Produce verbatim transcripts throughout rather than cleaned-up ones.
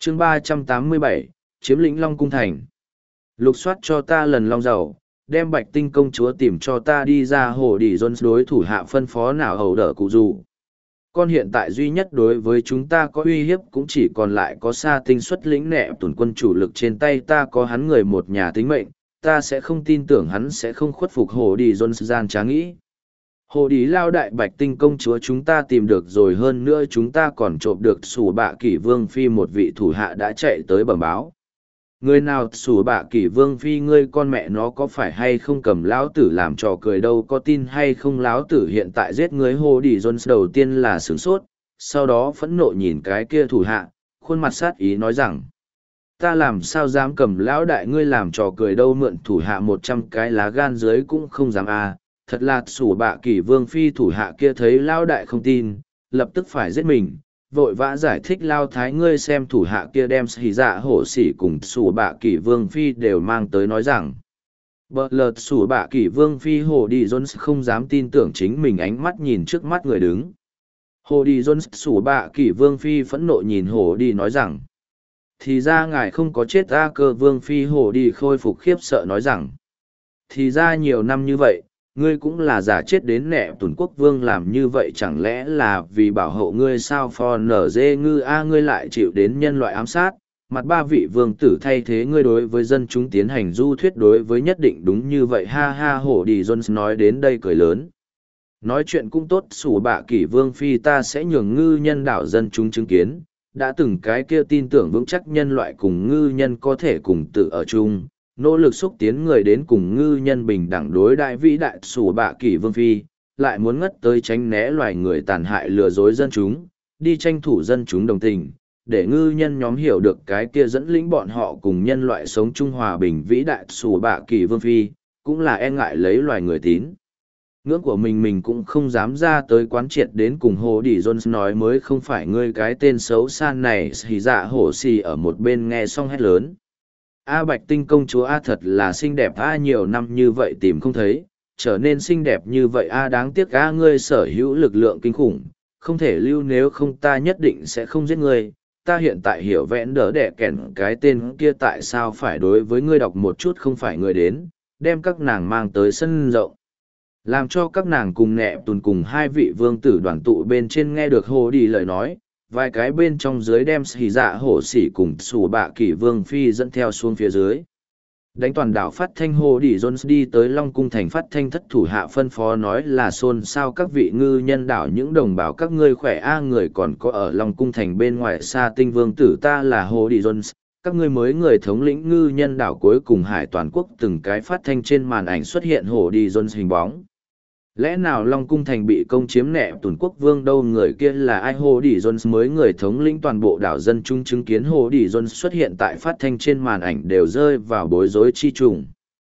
chương ba trăm tám mươi bảy, chiếm lĩnh Long Cung Thành. Lục soát cho ta lần long dầu, đem Bạch Tinh công chúa tìm cho ta đi ra hồ đi Jones đối thủ hạ phân phó nào hầu đỡ cụ dù. Con hiện tại duy nhất đối với chúng ta có uy hiếp cũng chỉ còn lại có Sa Tinh xuất lĩnh nẹ tuần quân chủ lực trên tay ta có hắn người một nhà tính mệnh, ta sẽ không tin tưởng hắn sẽ không khuất phục hồ đi Jones gian trá nghĩ. Hồ đi lao đại Bạch Tinh công chúa chúng ta tìm được rồi, hơn nữa chúng ta còn trộm được sủ bạ kỷ vương phi một vị thủ hạ đã chạy tới bẩm báo. Người nào sủ bạ kỷ vương phi ngươi con mẹ nó có phải hay không cầm lão tử làm trò cười đâu, có tin hay không lão tử hiện tại giết người. Hồ đi Jones đầu tiên là sửng sốt, sau đó phẫn nộ nhìn cái kia thủ hạ, khuôn mặt sát ý nói rằng: ta làm sao dám cầm lão đại ngươi làm trò cười đâu, mượn thủ hạ một trăm cái lá gan dưới cũng không dám à. Thật là sủ bạ kỷ vương phi thủ hạ kia thấy lão đại không tin, lập tức phải giết mình, vội vã giải thích lao thái ngươi xem thủ hạ kia đem xì dạ hổ xỉ cùng sủ bạ kỷ vương phi đều mang tới nói rằng. Bờ lợt sủ bạ kỷ vương phi hồ đi Jones không dám tin tưởng chính mình ánh mắt nhìn trước mắt người đứng. Hồ đi Jones sủ bạ kỷ vương phi phẫn nộ nhìn hồ đi nói rằng: thì ra ngài không có chết. A Cơ vương phi hồ đi khôi phục khiếp sợ nói rằng: thì ra nhiều năm như vậy ngươi cũng là giả chết đến nẹ tuần quốc vương làm như vậy chẳng lẽ là vì bảo hộ ngươi sao? Phò nở dê ngư a ngươi lại chịu đến nhân loại ám sát, mặt ba vị vương tử thay thế ngươi đối với dân chúng tiến hành du thuyết đối với nhất định đúng như vậy ha ha. Hổ đi Jones nói đến đây cười lớn. Nói chuyện cũng tốt, sủ bạ kỷ vương phi ta sẽ nhường ngư nhân đảo dân chúng chứng kiến, đã từng cái kia tin tưởng vững chắc nhân loại cùng ngư nhân có thể cùng tự ở chung, nỗ lực xúc tiến người đến cùng ngư nhân bình đẳng đối đại vĩ đại sủ bạ kỷ vương phi, lại muốn ngất tới tránh né loài người tàn hại lừa dối dân chúng, đi tranh thủ dân chúng đồng tình, để ngư nhân nhóm hiểu được cái kia dẫn lĩnh bọn họ cùng nhân loại sống chung hòa bình vĩ đại sủ bạ kỷ vương phi, cũng là e ngại lấy loài người tín. Ngưỡng của mình mình cũng không dám ra tới quán triệt đến cùng Hồ đi Jones nói mới không phải ngươi cái tên xấu xa này. Xì dạ hổ xì ở một bên nghe xong hét lớn. A Bạch Tinh công chúa A thật là xinh đẹp A, nhiều năm như vậy tìm không thấy, trở nên xinh đẹp như vậy A, đáng tiếc A ngươi sở hữu lực lượng kinh khủng, không thể lưu, nếu không ta nhất định sẽ không giết ngươi. Ta hiện tại hiểu vẽn đỡ đẻ kẻn cái tên kia tại sao phải đối với ngươi đọc một chút không phải người đến, đem các nàng mang tới sân rộng. Làm cho các nàng cùng nẹ tùn cùng hai vị vương tử đoàn tụ bên trên nghe được Hồ đi lời nói. Vài cái bên trong dưới đem xì dạ hổ xỉ cùng sủ bạ kỷ vương phi dẫn theo xuống phía dưới. Đánh toàn đảo phát thanh Hồ đi Jones đi tới Long Cung Thành phát thanh thất thủ hạ phân phó nói là xôn xao các vị ngư nhân đảo những đồng bào các ngươi khỏe a người còn có ở Long Cung Thành bên ngoài Sa Tinh vương tử ta là Hồ đi Jones, các ngươi mới người thống lĩnh ngư nhân đảo cuối cùng hải toàn quốc. Từng cái phát thanh trên màn ảnh xuất hiện Hồ đi Jones hình bóng. Lẽ nào Long Cung Thành bị công chiếm nẹ tuần quốc vương đâu, người kia là ai? Hồ đi Jones mới người thống lĩnh toàn bộ đảo dân chúng chứng kiến Hồ đi Jones xuất hiện tại phát thanh trên màn ảnh đều rơi vào bối rối chi trùng.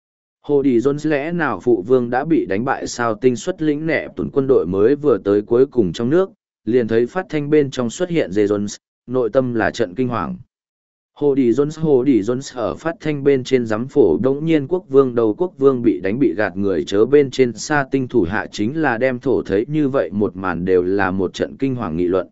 Hồ đi Jones lẽ nào phụ vương đã bị đánh bại sao? Tinh xuất lĩnh nẹ tuần quân đội mới vừa tới cuối cùng trong nước, liền thấy phát thanh bên trong xuất hiện Dê Jones, nội tâm là trận kinh hoàng. Hồ đi Jones Hồ đi Jones ở phát thanh bên trên giám phổ đống nhiên quốc vương đầu quốc vương bị đánh bị gạt người chớ bên trên Sa Tinh thủ hạ chính là đem thổ thấy như vậy một màn đều là một trận kinh hoàng nghị luận.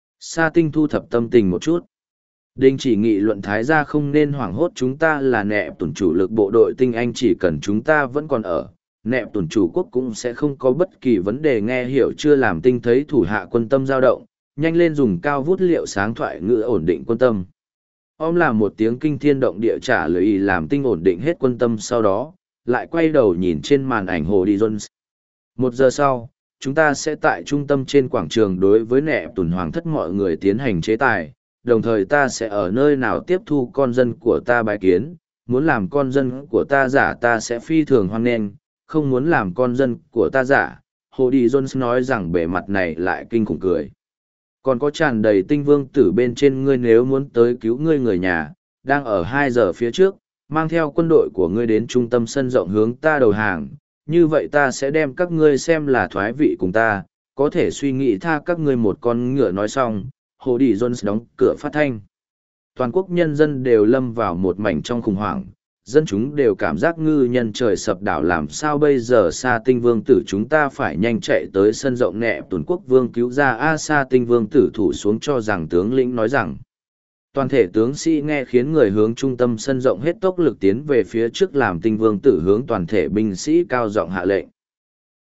Sa Tinh thu thập tâm tình một chút. Đình chỉ nghị luận thái gia không nên hoảng hốt, chúng ta là nẹ tuần chủ lực bộ đội tinh anh, chỉ cần chúng ta vẫn còn ở, nẹ tuần chủ quốc cũng sẽ không có bất kỳ vấn đề, nghe hiểu chưa? Làm Tinh thấy thủ hạ quân tâm dao động, nhanh lên dùng cao vút liệu sáng thoại ngữ ổn định quân tâm. Om là một tiếng kinh thiên động địa trả lời làm Tinh ổn định hết quân tâm, sau đó lại quay đầu nhìn trên màn ảnh Hồ đi Jones. Một giờ sau, chúng ta sẽ tại trung tâm trên quảng trường đối với nẹ tuần hoàng thất mọi người tiến hành chế tài, đồng thời ta sẽ ở nơi nào tiếp thu con dân của ta bái kiến, muốn làm con dân của ta giả ta sẽ phi thường hoan nghênh, không muốn làm con dân của ta giả. Hồ đi Jones nói rằng bề mặt này lại kinh khủng cười. Còn có tràn đầy tinh vương tử bên trên ngươi, nếu muốn tới cứu ngươi người nhà, đang ở hai giờ phía trước, mang theo quân đội của ngươi đến trung tâm sân rộng hướng ta đầu hàng, như vậy ta sẽ đem các ngươi xem là thoái vị cùng ta, có thể suy nghĩ tha các ngươi một con ngựa. Nói xong, Hồ đi Jones đóng cửa phát thanh. Toàn quốc nhân dân đều lâm vào một mảnh trong khủng hoảng, dân chúng đều cảm giác ngư nhân trời sập đảo, làm sao bây giờ? Sa Tinh vương tử chúng ta phải nhanh chạy tới sân rộng nẹ tuần quốc vương cứu ra. A Sa Tinh vương tử thủ xuống cho rằng tướng lĩnh nói rằng. Toàn thể tướng sĩ nghe khiến người hướng trung tâm sân rộng hết tốc lực tiến về phía trước làm tinh vương tử hướng toàn thể binh sĩ cao giọng hạ lệnh.